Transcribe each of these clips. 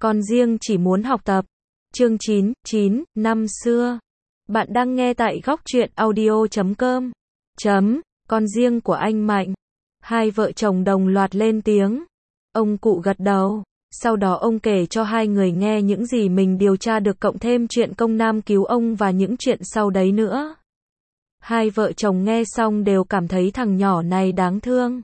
Con riêng chỉ muốn học tập. Chương 9, năm xưa. Bạn đang nghe tại góc truyện audio.com. Con riêng của anh Mạnh. Hai vợ chồng đồng loạt lên tiếng. Ông cụ gật đầu. Sau đó ông kể cho hai người nghe những gì mình điều tra được cộng thêm chuyện công nam cứu ông và những chuyện sau đấy nữa. Hai vợ chồng nghe xong đều cảm thấy thằng nhỏ này đáng thương.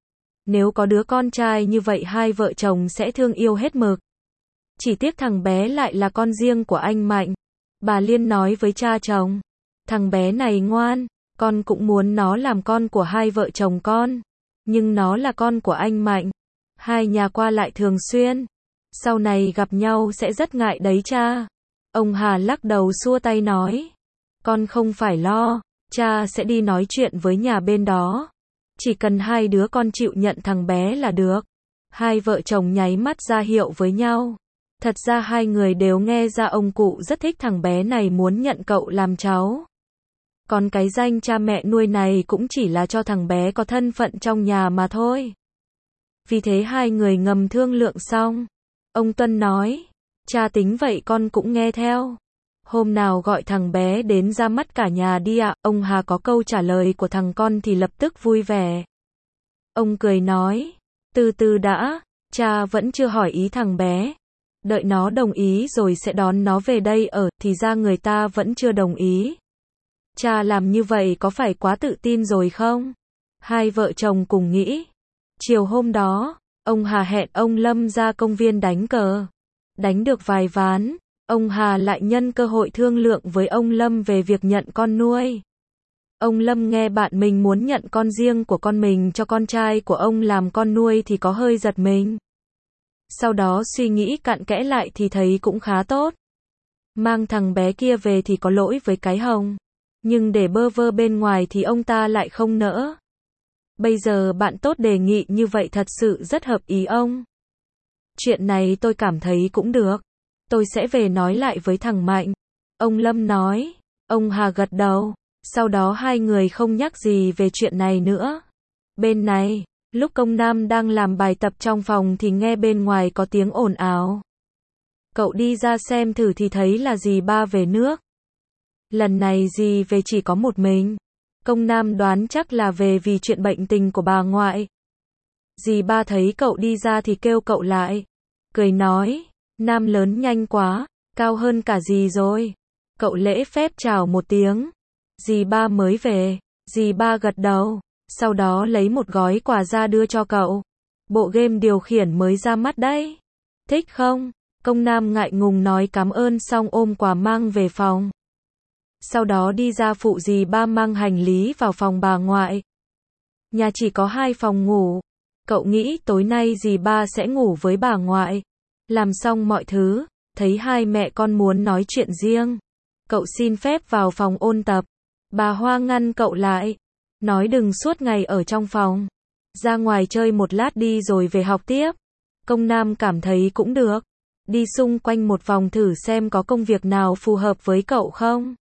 Nếu có đứa con trai như vậy hai vợ chồng sẽ thương yêu hết mực. Chỉ tiếc thằng bé lại là con riêng của anh Mạnh. Bà Liên nói với cha chồng. Thằng bé này ngoan, con cũng muốn nó làm con của hai vợ chồng con. Nhưng nó là con của anh Mạnh. Hai nhà qua lại thường xuyên. Sau này gặp nhau sẽ rất ngại đấy cha. Ông Hà lắc đầu xua tay nói. Con không phải lo, cha sẽ đi nói chuyện với nhà bên đó. Chỉ cần hai đứa con chịu nhận thằng bé là được. Hai vợ chồng nháy mắt ra hiệu với nhau. Thật ra hai người đều nghe ra ông cụ rất thích thằng bé này muốn nhận cậu làm cháu. Còn cái danh cha mẹ nuôi này cũng chỉ là cho thằng bé có thân phận trong nhà mà thôi. Vì thế hai người ngầm thương lượng xong. Ông Tuân nói, cha tính vậy con cũng nghe theo. Hôm nào gọi thằng bé đến ra mắt cả nhà đi ạ. Ông Hà có câu trả lời của thằng con thì lập tức vui vẻ. Ông cười nói, từ từ đã, cha vẫn chưa hỏi ý thằng bé. Đợi nó đồng ý rồi sẽ đón nó về đây ở, thì ra người ta vẫn chưa đồng ý. Cha làm như vậy có phải quá tự tin rồi không? Hai vợ chồng cùng nghĩ. Chiều hôm đó, ông Hà hẹn ông Lâm ra công viên đánh cờ. Đánh được vài ván, ông Hà lại nhân cơ hội thương lượng với ông Lâm về việc nhận con nuôi. Ông Lâm nghe bạn mình muốn nhận con riêng của con mình cho con trai của ông làm con nuôi thì có hơi giật mình. Sau đó suy nghĩ cặn kẽ lại thì thấy cũng khá tốt. Mang thằng bé kia về thì có lỗi với cái Hồng. Nhưng để bơ vơ bên ngoài thì ông ta lại không nỡ. Bây giờ bạn tốt đề nghị như vậy thật sự rất hợp ý ông. Chuyện này tôi cảm thấy cũng được. Tôi sẽ về nói lại với thằng Mạnh. Ông Lâm nói. Ông Hà gật đầu. Sau đó hai người không nhắc gì về chuyện này nữa. Bên này, lúc công nam đang làm bài tập trong phòng thì nghe bên ngoài có tiếng ồn ào. Cậu đi ra xem thử thì thấy là dì ba về nước. Lần này dì về chỉ có một mình. Công nam đoán chắc là về vì chuyện bệnh tình của bà ngoại. Dì ba thấy cậu đi ra thì kêu cậu lại. Cười nói, Nam lớn nhanh quá, cao hơn cả dì rồi. Cậu lễ phép chào một tiếng. Dì ba mới về. Dì ba gật đầu. Sau đó lấy một gói quà ra đưa cho cậu. Bộ game điều khiển mới ra mắt đấy. Thích không? Công nam ngại ngùng nói cảm ơn xong ôm quà mang về phòng. Sau đó đi ra phụ dì ba mang hành lý vào phòng bà ngoại. Nhà chỉ có 2 phòng ngủ. Cậu nghĩ tối nay dì ba sẽ ngủ với bà ngoại. Làm xong mọi thứ, thấy hai mẹ con muốn nói chuyện riêng. Cậu xin phép vào phòng ôn tập. Bà Hoa ngăn cậu lại. Nói đừng suốt ngày ở trong phòng. Ra ngoài chơi một lát đi rồi về học tiếp. Công nam cảm thấy cũng được. Đi xung quanh một vòng thử xem có công việc nào phù hợp với cậu không.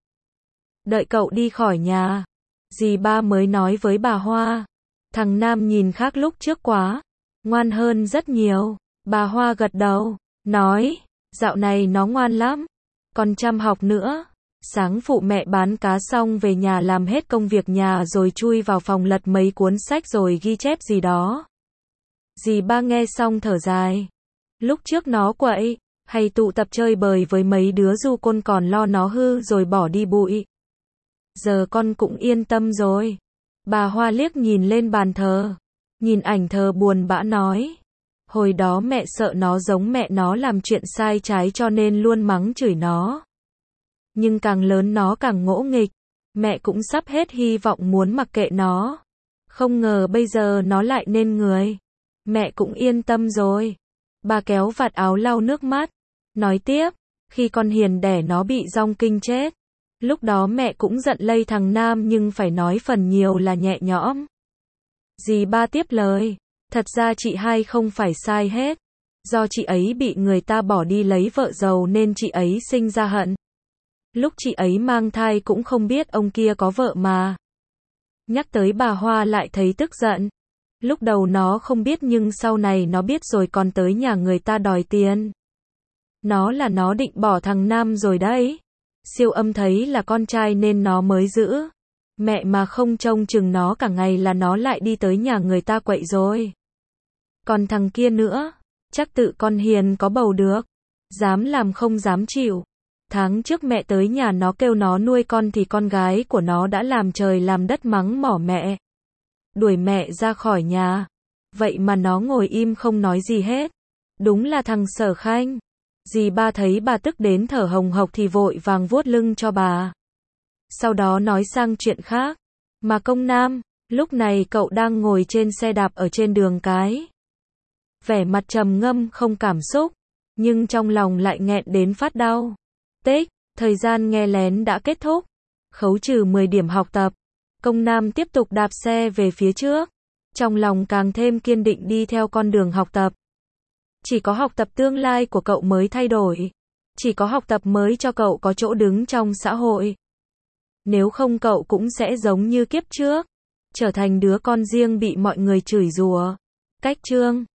Đợi cậu đi khỏi nhà. Dì ba mới nói với bà Hoa. Thằng Nam nhìn khác lúc trước quá. Ngoan hơn rất nhiều. Bà Hoa gật đầu. Nói. Dạo này nó ngoan lắm. Còn chăm học nữa. Sáng phụ mẹ bán cá xong về nhà làm hết công việc nhà rồi chui vào phòng lật mấy cuốn sách rồi ghi chép gì đó. Dì ba nghe xong thở dài. Lúc trước nó quậy, hay tụ tập chơi bời với mấy đứa du côn còn lo nó hư rồi bỏ đi bụi. Giờ con cũng yên tâm rồi. Bà Hoa liếc nhìn lên bàn thờ. Nhìn ảnh thờ buồn bã nói. Hồi đó mẹ sợ nó giống mẹ nó làm chuyện sai trái cho nên luôn mắng chửi nó. Nhưng càng lớn nó càng ngỗ nghịch. Mẹ cũng sắp hết hy vọng muốn mặc kệ nó. Không ngờ bây giờ nó lại nên người. Mẹ cũng yên tâm rồi. Bà kéo vạt áo lau nước mắt. Nói tiếp, khi con Hiền đẻ nó bị dong kinh chết. Lúc đó mẹ cũng giận lây thằng Nam nhưng phải nói phần nhiều là nhẹ nhõm. Dì ba tiếp lời. Thật ra chị hai không phải sai hết. Do chị ấy bị người ta bỏ đi lấy vợ giàu nên chị ấy sinh ra hận. Lúc chị ấy mang thai cũng không biết ông kia có vợ mà. Nhắc tới bà Hoa lại thấy tức giận. Lúc đầu nó không biết nhưng sau này nó biết rồi còn tới nhà người ta đòi tiền. Nó định bỏ thằng Nam rồi đấy. Siêu âm thấy là con trai nên nó mới giữ. Mẹ mà không trông chừng nó cả ngày là nó lại đi tới nhà người ta quậy rồi. Còn thằng kia nữa, chắc tự con hiền có bầu được. Dám làm không dám chịu. Tháng trước mẹ tới nhà nó kêu nó nuôi con thì con gái của nó đã làm trời làm đất mắng mỏ mẹ. Đuổi mẹ ra khỏi nhà. Vậy mà nó ngồi im không nói gì hết. Đúng là thằng Sở Khanh. Dì ba thấy bà tức đến thở hồng hộc thì vội vàng vuốt lưng cho bà. Sau đó nói sang chuyện khác. Mà công Nam, lúc này cậu đang ngồi trên xe đạp ở trên đường cái. Vẻ mặt trầm ngâm không cảm xúc, nhưng trong lòng lại nghẹn đến phát đau. Tích, thời gian nghe lén đã kết thúc. Khấu trừ 10 điểm học tập. Công Nam tiếp tục đạp xe về phía trước. Trong lòng càng thêm kiên định đi theo con đường học tập. Chỉ có học tập tương lai của cậu mới thay đổi. Chỉ có học tập mới cho cậu có chỗ đứng trong xã hội. Nếu không cậu cũng sẽ giống như kiếp trước. Trở thành đứa con riêng bị mọi người chửi rủa. Cách chương